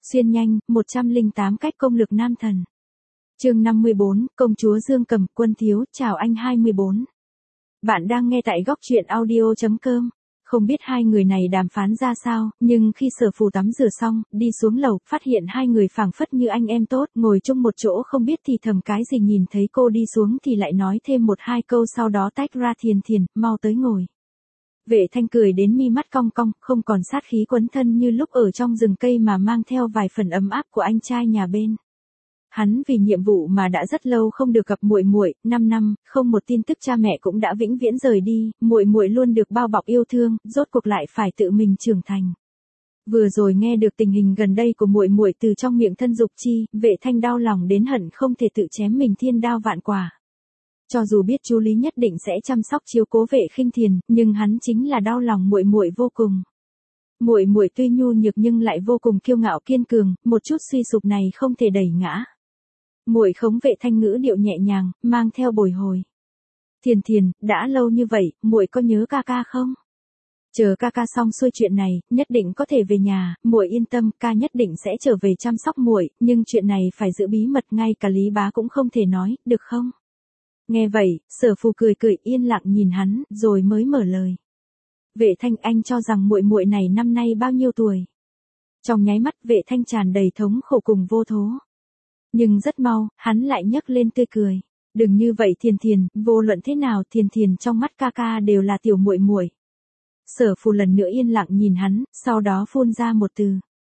Xuyên nhanh, 108 cách công lược nam thần. Chương 54, công chúa Dương Cầm, Quân Thiếu, chào anh 24. Bạn đang nghe tại góc truyện audio.com. Không biết hai người này đàm phán ra sao, nhưng khi Sở Phù tắm rửa xong, đi xuống lầu, phát hiện hai người phảng phất như anh em tốt, ngồi chung một chỗ không biết thì thầm cái gì, nhìn thấy cô đi xuống thì lại nói thêm một hai câu, sau đó tách ra: Thiền, mau tới ngồi. Vệ Thanh cười đến mi mắt cong cong, không còn sát khí quấn thân như lúc ở trong rừng cây mà mang theo vài phần ấm áp của anh trai nhà bên. Hắn vì nhiệm vụ mà đã rất lâu không được gặp muội muội, 5 năm, không một tin tức, cha mẹ cũng đã vĩnh viễn rời đi, muội muội luôn được bao bọc yêu thương, rốt cuộc lại phải tự mình trưởng thành. Vừa rồi nghe được tình hình gần đây của muội muội từ trong miệng Thân Dục Chi, Vệ Thanh đau lòng đến hận không thể tự chém mình thiên đao vạn quả. Cho dù biết chú Lý nhất định sẽ chăm sóc chiếu cố Vệ Khinh Thiền, nhưng hắn chính là đau lòng muội muội vô cùng. Muội muội tuy nhu nhược nhưng lại vô cùng kiêu ngạo kiên cường, một chút suy sụp này không thể đẩy ngã. Muội khống Vệ Thanh ngữ điệu nhẹ nhàng, mang theo bồi hồi. Thiền, đã lâu như vậy, muội có nhớ ca ca không? Chờ ca ca xong xuôi chuyện này, nhất định có thể về nhà, muội yên tâm, ca nhất định sẽ trở về chăm sóc muội, nhưng chuyện này phải giữ bí mật, ngay cả Lý bá cũng không thể nói, được không? Nghe vậy, Sở Phù cười yên lặng nhìn hắn, rồi mới mở lời. Vệ Thanh, anh cho rằng muội muội này năm nay bao nhiêu tuổi? Trong nháy mắt, Vệ Thanh tràn đầy thống khổ cùng vô thố. Nhưng rất mau, hắn lại nhấc lên tươi cười. Đừng như vậy Thiền, vô luận thế nào Thiền trong mắt ca ca đều là tiểu muội muội. Sở Phù lần nữa yên lặng nhìn hắn, sau đó phun ra một từ.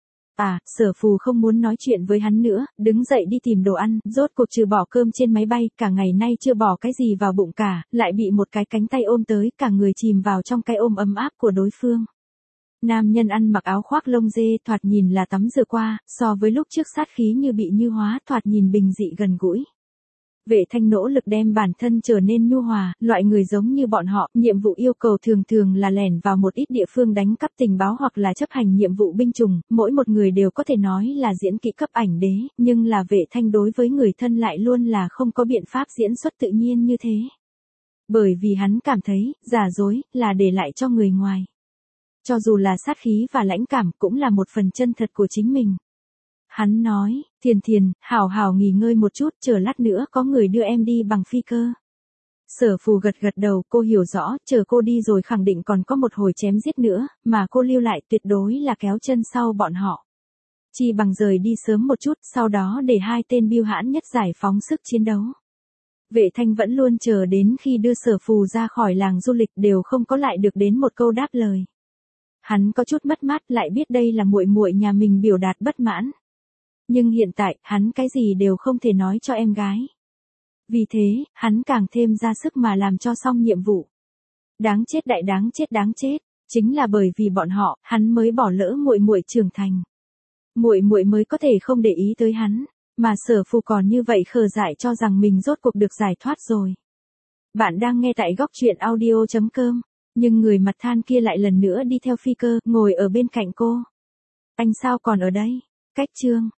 Sở Phù không muốn nói chuyện với hắn nữa, đứng dậy đi tìm đồ ăn, rốt cuộc trừ bỏ cơm trên máy bay, cả ngày nay chưa bỏ cái gì vào bụng cả, lại bị một cái cánh tay ôm tới, cả người chìm vào trong cái ôm ấm áp của đối phương. Nam nhân ăn mặc áo khoác lông dê, thoạt nhìn là tắm rửa qua, so với lúc trước sát khí như bị như hóa, thoạt nhìn bình dị gần gũi. Vệ Thanh nỗ lực đem bản thân trở nên nhu hòa, loại người giống như bọn họ, nhiệm vụ yêu cầu thường là lẻn vào một ít địa phương đánh cắp tình báo hoặc là chấp hành nhiệm vụ binh chủng, mỗi một người đều có thể nói là diễn kỹ cấp ảnh đế, nhưng là Vệ Thanh đối với người thân lại luôn là không có biện pháp diễn xuất tự nhiên như thế. Bởi vì hắn cảm thấy, giả dối, là để lại cho người ngoài. Cho dù là sát khí và lãnh cảm cũng là một phần chân thật của chính mình. Hắn nói, Thiền, hảo nghỉ ngơi một chút, chờ lát nữa có người đưa em đi bằng phi cơ. Sở Phù gật đầu, cô hiểu rõ, chờ cô đi rồi khẳng định còn có một hồi chém giết nữa, mà cô lưu lại tuyệt đối là kéo chân sau bọn họ. Chi bằng rời đi sớm một chút, sau đó để hai tên bưu hãn nhất giải phóng sức chiến đấu. Vệ Thanh vẫn luôn chờ đến khi đưa Sở Phù ra khỏi làng du lịch đều không có lại được đến một câu đáp lời. Hắn có chút mất mát, lại biết đây là muội muội nhà mình biểu đạt bất mãn. Nhưng hiện tại, hắn cái gì đều không thể nói cho em gái. Vì thế, hắn càng thêm ra sức mà làm cho xong nhiệm vụ. Đáng chết, đáng chết, chính là bởi vì bọn họ, hắn mới bỏ lỡ muội muội trưởng thành. Muội muội mới có thể không để ý tới hắn, mà Sở Phù còn như vậy khờ dại cho rằng mình rốt cuộc được giải thoát rồi. Bạn đang nghe tại góc truyện audio.com, nhưng người mặt than kia lại lần nữa đi theo phi cơ, ngồi ở bên cạnh cô. Anh sao còn ở đây? Cách chương